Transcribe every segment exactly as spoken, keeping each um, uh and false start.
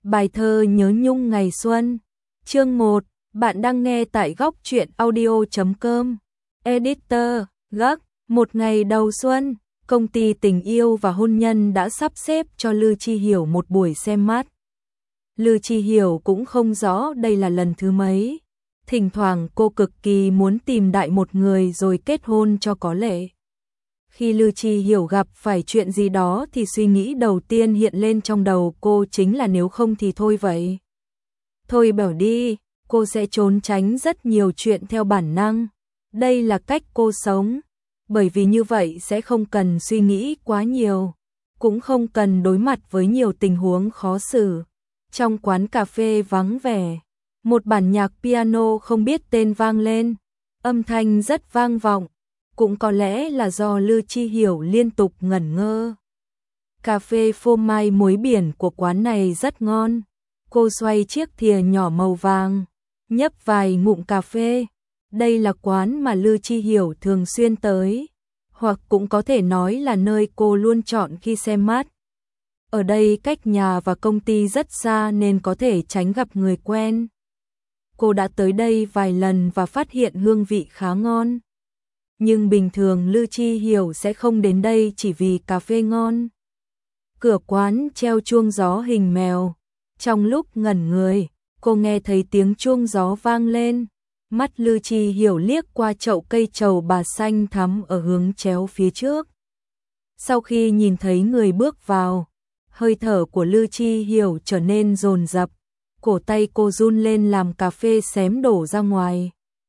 Bài thơ nhớ nhung ngày xuân. Chương một. Bạn đang nghe tại góc truyện audio chấm com. Editor, gác. Một ngày đầu xuân, công ty tình yêu và hôn nhân đã sắp xếp cho Lư Chi Hiểu một buổi xem mắt. Lư Chi Hiểu cũng không rõ đây là lần thứ mấy. Thỉnh thoảng cô cực kỳ muốn tìm đại một người rồi kết hôn cho có lệ. Khi Lư Chi Hiểu gặp phải chuyện gì đó thì suy nghĩ đầu tiên hiện lên trong đầu cô chính là nếu không thì thôi vậy. Thôi bỏ đi, cô sẽ trốn tránh rất nhiều chuyện theo bản năng. Đây là cách cô sống, bởi vì như vậy sẽ không cần suy nghĩ quá nhiều, cũng không cần đối mặt với nhiều tình huống khó xử. Trong quán cà phê vắng vẻ, một bản nhạc piano không biết tên vang lên, âm thanh rất vang vọng. Cũng có lẽ là do Lư Chi Hiểu liên tục ngẩn ngơ. Cà phê phô mai muối biển của quán này rất ngon. Cô xoay chiếc thìa nhỏ màu vàng, nhấp vài ngụm cà phê. Đây là quán mà Lư Chi Hiểu thường xuyên tới, hoặc cũng có thể nói là nơi cô luôn chọn khi xem mắt. Ở đây cách nhà và công ty rất xa nên có thể tránh gặp người quen. Cô đã tới đây vài lần và phát hiện hương vị khá ngon. Nhưng bình thường Lư Chi Hiểu sẽ không đến đây chỉ vì cà phê ngon. Cửa quán treo chuông gió hình mèo. Trong lúc ngẩn người, cô nghe thấy tiếng chuông gió vang lên. Mắt Lư Chi Hiểu liếc qua chậu cây trầu bà xanh thắm ở hướng chéo phía trước. Sau khi nhìn thấy người bước vào, hơi thở của Lư Chi Hiểu trở nên dồn dập. Cổ tay cô run lên làm cà phê xém đổ ra ngoài.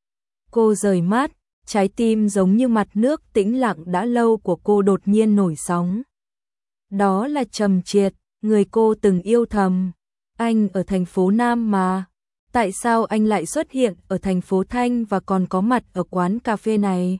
Cô rời mắt. Trái tim giống như mặt nước tĩnh lặng đã lâu của cô đột nhiên nổi sóng. Đó là Trầm Triệt, người cô từng yêu thầm. Anh ở thành phố Nam mà. Tại sao anh lại xuất hiện ở thành phố Thanh và còn có mặt ở quán cà phê này?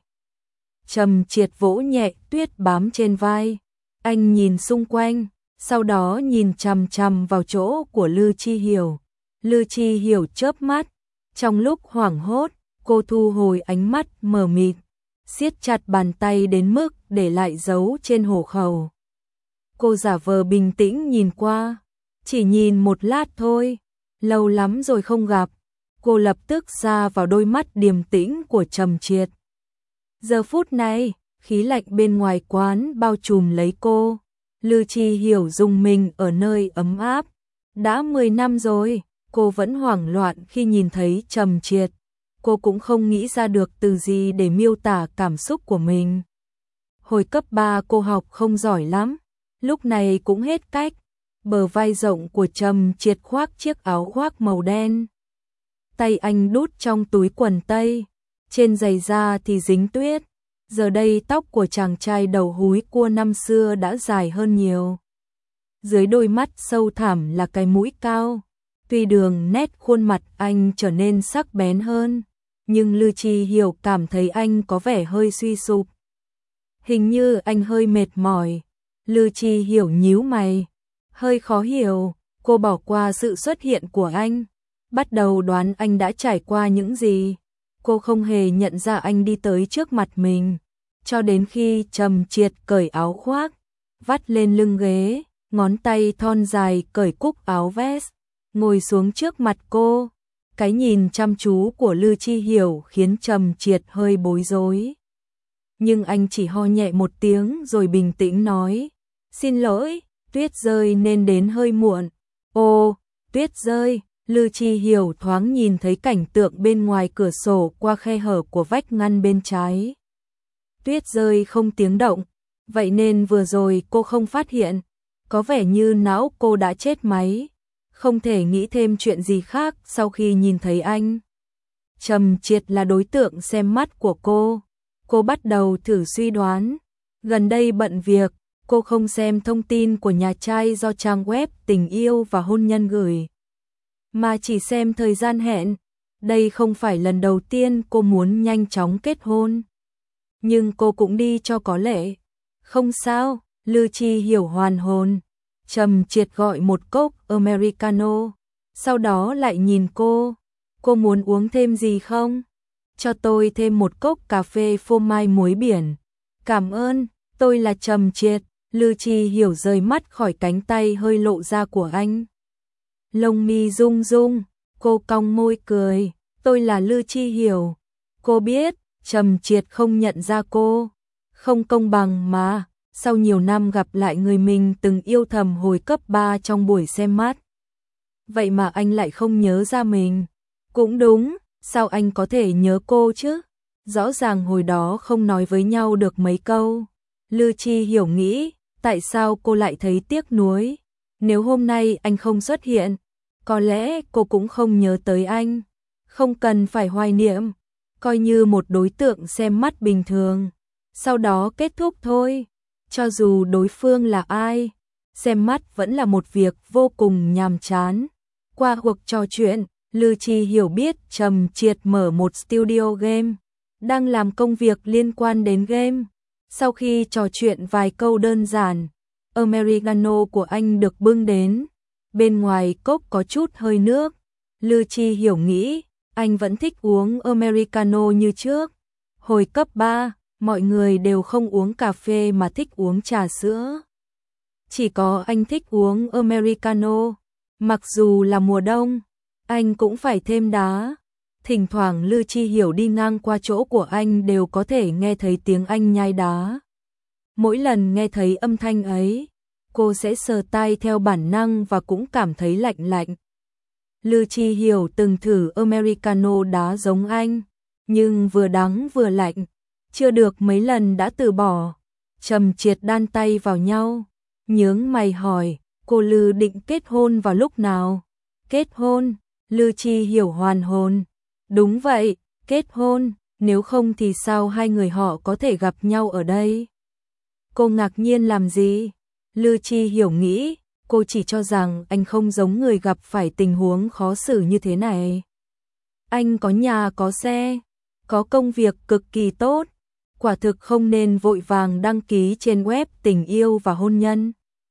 Trầm Triệt vỗ nhẹ tuyết bám trên vai. Anh nhìn xung quanh, sau đó nhìn chằm chằm vào chỗ của Lư Chi Hiểu. Lư Chi Hiểu chớp mắt, trong lúc hoảng hốt. Cô thu hồi ánh mắt mờ mịt, siết chặt bàn tay đến mức để lại dấu trên hổ khẩu. Cô giả vờ bình tĩnh nhìn qua, chỉ nhìn một lát thôi, lâu lắm rồi không gặp. Cô lập tức sa vào đôi mắt điềm tĩnh của Trầm Triệt. Giờ phút này, khí lạnh bên ngoài quán bao trùm lấy cô. Lư Chi Hiểu rùng mình ở nơi ấm áp. Đã mười năm rồi, cô vẫn hoảng loạn khi nhìn thấy Trầm Triệt. Cô cũng không nghĩ ra được từ gì để miêu tả cảm xúc của mình. Hồi cấp ba cô học không giỏi lắm, lúc này cũng hết cách. Bờ vai rộng của Trầm Triệt khoác chiếc áo khoác màu đen. Tay anh đút trong túi quần tây, trên giày da thì dính tuyết. Giờ đây tóc của chàng trai đầu húi cua năm xưa đã dài hơn nhiều. Dưới đôi mắt sâu thẳm là cái mũi cao. Tuy đường nét khuôn mặt anh trở nên sắc bén hơn, nhưng Lư Chi Hiểu cảm thấy anh có vẻ hơi suy sụp. Hình như anh hơi mệt mỏi. Lư Chi Hiểu nhíu mày, hơi khó hiểu. Cô bỏ qua sự xuất hiện của anh, bắt đầu đoán anh đã trải qua những gì. Cô không hề nhận ra anh đi tới trước mặt mình, cho đến khi Trầm Triệt cởi áo khoác, vắt lên lưng ghế, ngón tay thon dài cởi cúc áo vest, ngồi xuống trước mặt cô. Cái nhìn chăm chú của Lư Chi Hiểu khiến Trầm Triệt hơi bối rối. Nhưng anh chỉ ho nhẹ một tiếng rồi bình tĩnh nói, xin lỗi, tuyết rơi nên đến hơi muộn. Ồ, tuyết rơi. Lư Chi Hiểu thoáng nhìn thấy cảnh tượng bên ngoài cửa sổ qua khe hở của vách ngăn bên trái. Tuyết rơi không tiếng động, vậy nên vừa rồi cô không phát hiện. Có vẻ như não cô đã chết máy. Không thể nghĩ thêm chuyện gì khác sau khi nhìn thấy anh. Trầm Triệt là đối tượng xem mắt của cô. Cô bắt đầu thử suy đoán. Gần đây bận việc, cô không xem thông tin của nhà trai do trang web tình yêu và hôn nhân gửi, mà chỉ xem thời gian hẹn. Đây không phải lần đầu tiên cô muốn nhanh chóng kết hôn. Nhưng cô cũng đi cho có lệ. Không sao, Lư Chi Hiểu hoàn hồn. Trầm Triệt gọi một cốc Americano, sau đó lại nhìn cô. Cô muốn uống thêm gì không? Cho tôi thêm một cốc cà phê phô mai muối biển. Cảm ơn, tôi là Trầm Triệt. Lư Chi Hiểu rời mắt khỏi cánh tay hơi lộ ra của anh. Lông mi rung rung, cô cong môi cười, tôi là Lư Chi Hiểu. Cô biết, Trầm Triệt không nhận ra cô. Không công bằng mà, sau nhiều năm gặp lại người mình từng yêu thầm hồi cấp ba trong buổi xem mắt. Vậy mà anh lại không nhớ ra mình. Cũng đúng, sao anh có thể nhớ cô chứ? Rõ ràng hồi đó không nói với nhau được mấy câu. Lư Chi Hiểu nghĩ, tại sao cô lại thấy tiếc nuối? Nếu hôm nay anh không xuất hiện, có lẽ cô cũng không nhớ tới anh. Không cần phải hoài niệm, coi như một đối tượng xem mắt bình thường. Sau đó kết thúc thôi. Cho dù đối phương là ai, xem mắt vẫn là một việc vô cùng nhàm chán. Qua cuộc trò chuyện, Lư Chi Hiểu biết Trầm Triệt mở một studio game, đang làm công việc liên quan đến game. Sau khi trò chuyện vài câu đơn giản, Americano của anh được bưng đến. Bên ngoài cốc có chút hơi nước. Lư Chi Hiểu nghĩ, anh vẫn thích uống Americano như trước. Hồi cấp ba, mọi người đều không uống cà phê mà thích uống trà sữa. Chỉ có anh thích uống Americano. Mặc dù là mùa đông, anh cũng phải thêm đá. Thỉnh thoảng Lư Chi Hiểu đi ngang qua chỗ của anh đều có thể nghe thấy tiếng anh nhai đá. Mỗi lần nghe thấy âm thanh ấy, cô sẽ sờ tay theo bản năng và cũng cảm thấy lạnh lạnh. Lư Chi Hiểu từng thử Americano đá giống anh, nhưng vừa đắng vừa lạnh, chưa được mấy lần đã từ bỏ. Trầm Triệt đan tay vào nhau, nhướng mày hỏi, cô Lư định kết hôn vào lúc nào? Kết hôn? Lư Chi Hiểu hoàn hồn. Đúng vậy, kết hôn, nếu không thì sao hai người họ có thể gặp nhau ở đây? Cô ngạc nhiên làm gì? Lư Chi Hiểu nghĩ, cô chỉ cho rằng anh không giống người gặp phải tình huống khó xử như thế này. Anh có nhà có xe, có công việc cực kỳ tốt, quả thực không nên vội vàng đăng ký trên web tình yêu và hôn nhân.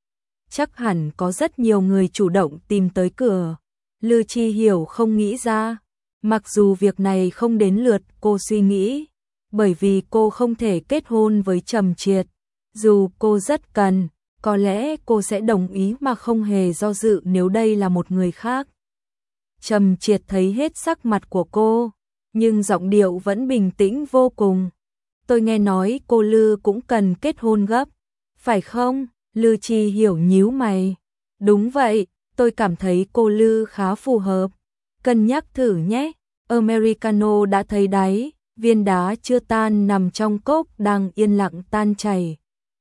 Chắc hẳn có rất nhiều người chủ động tìm tới cửa. Lư Chi Hiểu không nghĩ ra, mặc dù việc này không đến lượt cô suy nghĩ, bởi vì cô không thể kết hôn với Trầm Triệt. Dù cô rất cần, có lẽ cô sẽ đồng ý mà không hề do dự nếu đây là một người khác. Trầm Triệt thấy hết sắc mặt của cô, nhưng giọng điệu vẫn bình tĩnh vô cùng. Tôi nghe nói cô Lư cũng cần kết hôn gấp, phải không? Lư Chi Hiểu nhíu mày. Đúng vậy, tôi cảm thấy cô Lư khá phù hợp. Cân nhắc thử nhé. Americano đã thấy đáy, viên đá chưa tan nằm trong cốc đang yên lặng tan chảy.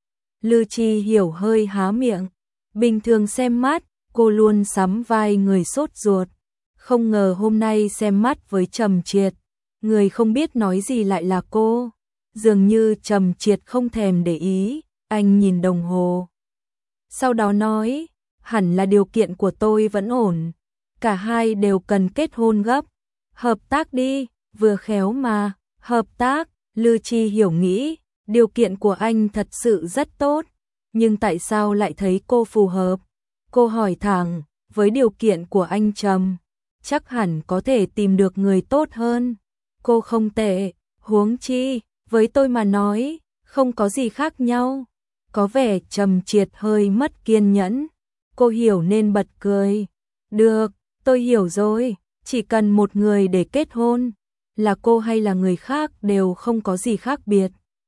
Lư Chi Hiểu hơi há miệng. Bình thường xem mắt, cô luôn sắm vai người sốt ruột. Không ngờ hôm nay xem mắt với Trầm Triệt, người không biết nói gì lại là cô. Dường như Trầm Triệt không thèm để ý, anh nhìn đồng hồ. Sau đó nói, hẳn là điều kiện của tôi vẫn ổn. Cả hai đều cần kết hôn gấp. Hợp tác đi, vừa khéo mà, hợp tác. Lư Chi Hiểu nghĩ, điều kiện của anh thật sự rất tốt. Nhưng tại sao lại thấy cô phù hợp? Cô hỏi thẳng, với điều kiện của anh Trầm, chắc hẳn có thể tìm được người tốt hơn. Cô không tệ, huống chi, với tôi mà nói, không có gì khác nhau. Có vẻ Trầm Triệt hơi mất kiên nhẫn. Cô hiểu nên bật cười. Được, tôi hiểu rồi, chỉ cần một người để kết hôn, là cô hay là người khác đều không có gì khác biệt.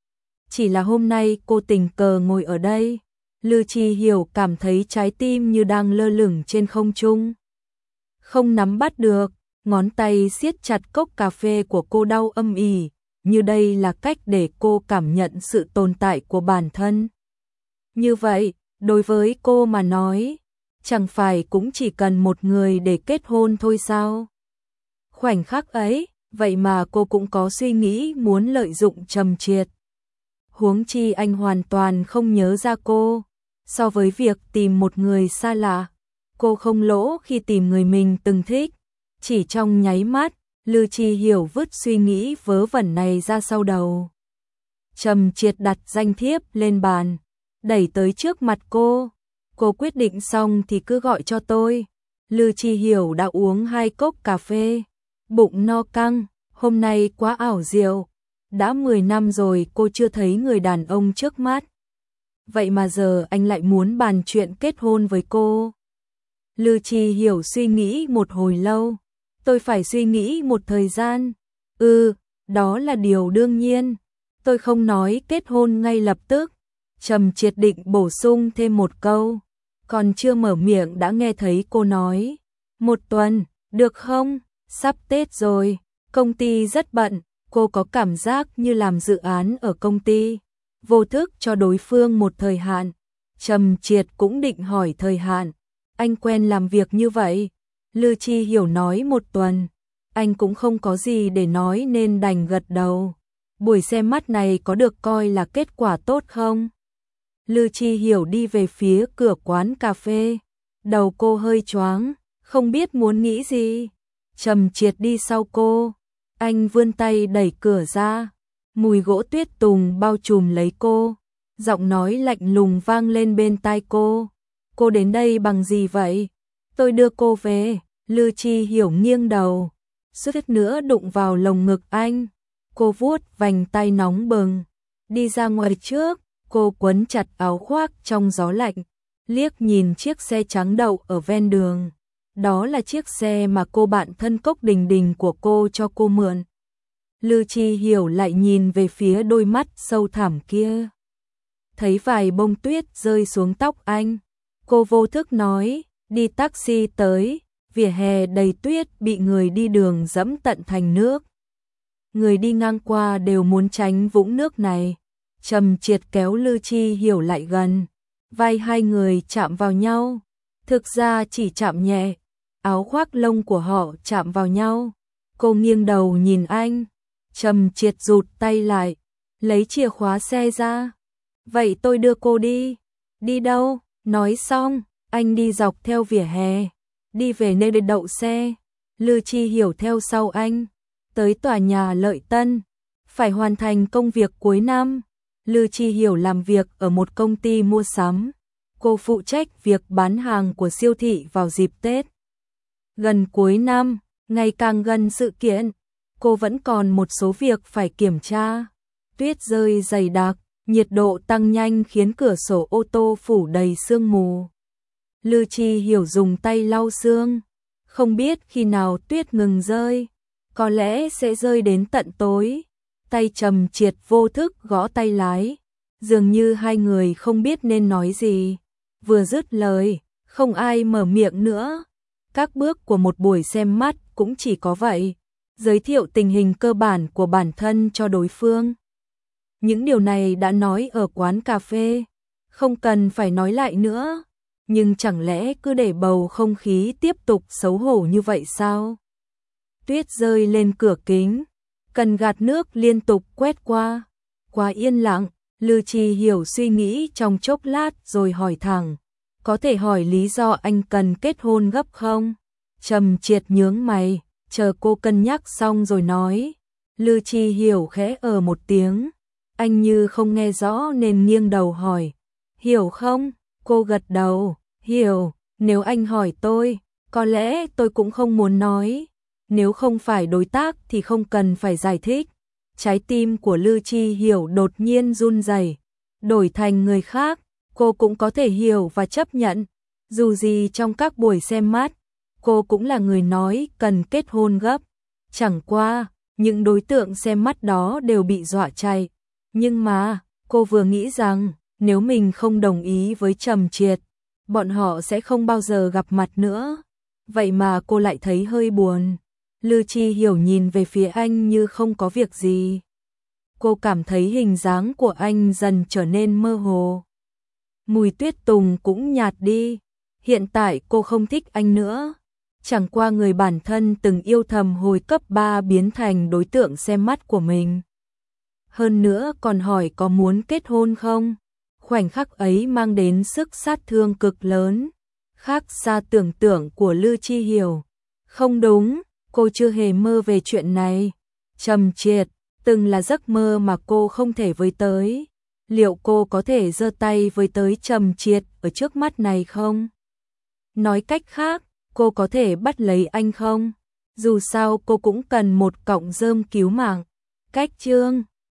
Chỉ là hôm nay cô tình cờ ngồi ở đây, Lư Chi Hiểu cảm thấy trái tim như đang lơ lửng trên không trung. Không nắm bắt được, ngón tay siết chặt cốc cà phê của cô đau âm ỉ, như đây là cách để cô cảm nhận sự tồn tại của bản thân. Như vậy, đối với cô mà nói, chẳng phải cũng chỉ cần một người để kết hôn thôi sao? Khoảnh khắc ấy, vậy mà cô cũng có suy nghĩ muốn lợi dụng Trầm Triệt. Huống chi anh hoàn toàn không nhớ ra cô. So với việc tìm một người xa lạ, cô không lỗ khi tìm người mình từng thích. Chỉ trong nháy mắt, Lư Chi Hiểu vứt suy nghĩ vớ vẩn này ra sau đầu. Trầm Triệt đặt danh thiếp lên bàn, đẩy tới trước mặt cô. Cô quyết định xong thì cứ gọi cho tôi. Lư Chi Hiểu đã uống hai cốc cà phê, bụng no căng, hôm nay quá ảo diệu. Đã mười năm rồi cô chưa thấy người đàn ông trước mắt. Vậy mà giờ anh lại muốn bàn chuyện kết hôn với cô. Lư Chi Hiểu suy nghĩ một hồi lâu. Tôi phải suy nghĩ một thời gian. Ừ, đó là điều đương nhiên. Tôi không nói kết hôn ngay lập tức. Trầm Triệt định bổ sung thêm một câu. Còn chưa mở miệng đã nghe thấy cô nói. Một tuần, được không? Sắp Tết rồi. Công ty rất bận. Cô có cảm giác như làm dự án ở công ty. Vô thức cho đối phương một thời hạn. Trầm Triệt cũng định hỏi thời hạn. Anh quen làm việc như vậy. Lư Chi Hiểu nói một tuần. Anh cũng không có gì để nói nên đành gật đầu. Buổi xem mắt này có được coi là kết quả tốt không? Lư Chi Hiểu đi về phía cửa quán cà phê. Đầu cô hơi choáng, không biết muốn nghĩ gì. Trầm Triệt đi sau cô. Anh vươn tay đẩy cửa ra. Mùi gỗ tuyết tùng bao trùm lấy cô. Giọng nói lạnh lùng vang lên bên tai cô. Cô đến đây bằng gì vậy? Tôi đưa cô về. Lư Chi Hiểu nghiêng đầu. Suýt nữa đụng vào lồng ngực anh. Cô vuốt vành tay nóng bừng. Đi ra ngoài trước. Cô quấn chặt áo khoác trong gió lạnh. Liếc nhìn chiếc xe trắng đậu ở ven đường. Đó là chiếc xe mà cô bạn thân Cốc Đình Đình của cô cho cô mượn. Lư Chi Hiểu lại nhìn về phía đôi mắt sâu thẳm kia. Thấy vài bông tuyết rơi xuống tóc anh. Cô vô thức nói, đi taxi tới, vỉa hè đầy tuyết bị người đi đường dẫm tận thành nước. Người đi ngang qua đều muốn tránh vũng nước này. Trầm Triệt kéo Lư Chi Hiểu lại gần. Vai hai người chạm vào nhau. Thực ra chỉ chạm nhẹ. Áo khoác lông của họ chạm vào nhau. Cô nghiêng đầu nhìn anh. Trầm Triệt rụt tay lại. Lấy chìa khóa xe ra. Vậy tôi đưa cô đi. Đi đâu? Nói xong, anh đi dọc theo vỉa hè. Đi về nơi để đậu xe. Lư Chi Hiểu theo sau anh. Tới tòa nhà Lợi Tân. Phải hoàn thành công việc cuối năm. Lư Chi Hiểu làm việc ở một công ty mua sắm. Cô phụ trách việc bán hàng của siêu thị vào dịp Tết. Gần cuối năm, ngày càng gần sự kiện, cô vẫn còn một số việc phải kiểm tra. Tuyết rơi dày đặc, nhiệt độ tăng nhanh khiến cửa sổ ô tô phủ đầy sương mù. Lư Chi Hiểu dùng tay lau sương. Không biết khi nào tuyết ngừng rơi, có lẽ sẽ rơi đến tận tối. Tay Trầm Triệt vô thức gõ tay lái. Dường như hai người không biết nên nói gì. Vừa dứt lời, không ai mở miệng nữa. Các bước của một buổi xem mắt cũng chỉ có vậy. Giới thiệu tình hình cơ bản của bản thân cho đối phương. Những điều này đã nói ở quán cà phê. Không cần phải nói lại nữa. Nhưng chẳng lẽ cứ để bầu không khí tiếp tục xấu hổ như vậy sao? Tuyết rơi lên cửa kính. Cần gạt nước liên tục quét qua. Quá yên lặng. Lư Chi Hiểu suy nghĩ trong chốc lát rồi hỏi thẳng. Có thể hỏi lý do anh cần kết hôn gấp không? Trầm Triệt nhướng mày, chờ cô cân nhắc xong rồi nói. Lư Chi Hiểu khẽ ờ một tiếng. Anh như không nghe rõ nên nghiêng đầu hỏi. Hiểu không? Cô gật đầu. Hiểu, nếu anh hỏi tôi, có lẽ tôi cũng không muốn nói. Nếu không phải đối tác thì không cần phải giải thích. Trái tim của Lư Chi Hiểu đột nhiên run rẩy. Đổi thành người khác, cô cũng có thể hiểu và chấp nhận. Dù gì trong các buổi xem mắt, cô cũng là người nói cần kết hôn gấp. Chẳng qua, những đối tượng xem mắt đó đều bị dọa chạy. Nhưng mà, cô vừa nghĩ rằng, nếu mình không đồng ý với Trầm Triệt, bọn họ sẽ không bao giờ gặp mặt nữa. Vậy mà cô lại thấy hơi buồn. Lư Chi Hiểu nhìn về phía anh như không có việc gì. Cô cảm thấy hình dáng của anh dần trở nên mơ hồ. Mùi tuyết tùng cũng nhạt đi. Hiện tại cô không thích anh nữa. Chẳng qua người bản thân từng yêu thầm hồi cấp ba biến thành đối tượng xem mắt của mình. Hơn nữa còn hỏi có muốn kết hôn không? Khoảnh khắc ấy mang đến sức sát thương cực lớn. Khác xa tưởng tượng của Lư Chi Hiểu. Không đúng, cô chưa hề mơ về chuyện này. Trầm Triệt, từng là giấc mơ mà cô không thể với tới. Liệu cô có thể giơ tay với tới Trầm Triệt ở trước mắt này không? Nói cách khác, cô có thể bắt lấy anh không? Dù sao cô cũng cần một cọng rơm cứu mạng. Cách chương